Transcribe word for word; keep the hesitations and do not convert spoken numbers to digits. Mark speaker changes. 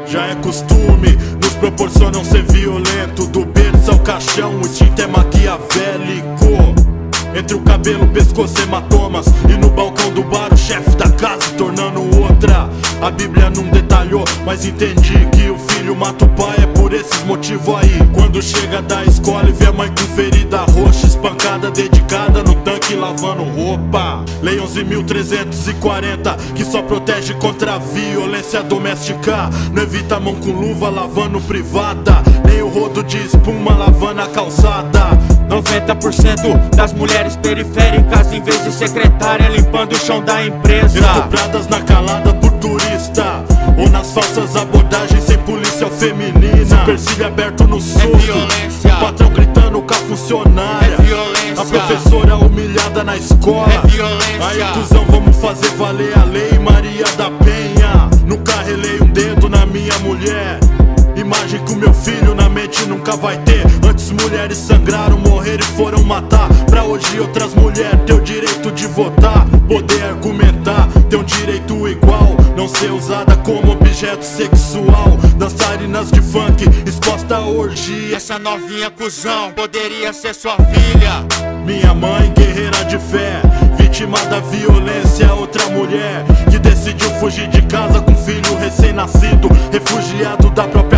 Speaker 1: Já é costume, nos proporcionam ser violento. Do berço ao caixão, o instinto é maquiavélico. Entre o cabelo, pescoço, hematomas. E no balcão do bar, o chefe da casa tornando outra. A Bíblia não detalhou, mas entendi que o filho mata o pai. É por esses motivos aí. Quando chega da escola e vê a mãe com ferida roxa, espancada, dedicada no tanque lavando roupa. Lei onze mil trezentos e quarenta, que só protege contra a violência doméstica. Não evita a mão com luva lavando privada, nem o rodo de espuma lavando a calçada.
Speaker 2: Noventa por cento das mulheres periféricas, em vez de secretária, limpando o chão da empresa.
Speaker 1: Estupradas na calada por turista, ou nas falsas abordagens sem polícia feminina. Supercílio aberto no soco,
Speaker 2: é violência.
Speaker 1: O patrão gritando com a funcionária,
Speaker 2: é violência.
Speaker 1: A professora humilhada na escola,
Speaker 2: é violência.
Speaker 1: Aí cuzão, vamos fazer valer a lei Maria da Penha. Nunca relei um dedo na minha mulher. Imagem com meu filho na mente nunca vai ter. Antes mulheres sangraram, morreram e foram matar. Pra hoje outras mulheres ter o direito de votar, poder argumentar, ter um direito igual, não ser usada como objeto sexual. Dançarinas de funk, exposta a orgia.
Speaker 2: Essa novinha cuzão poderia ser sua filha.
Speaker 1: Minha mãe, guerreira de fé, vítima da violência. Outra mulher que decidiu fugir de casa com filho recém-nascido, refugiado da própria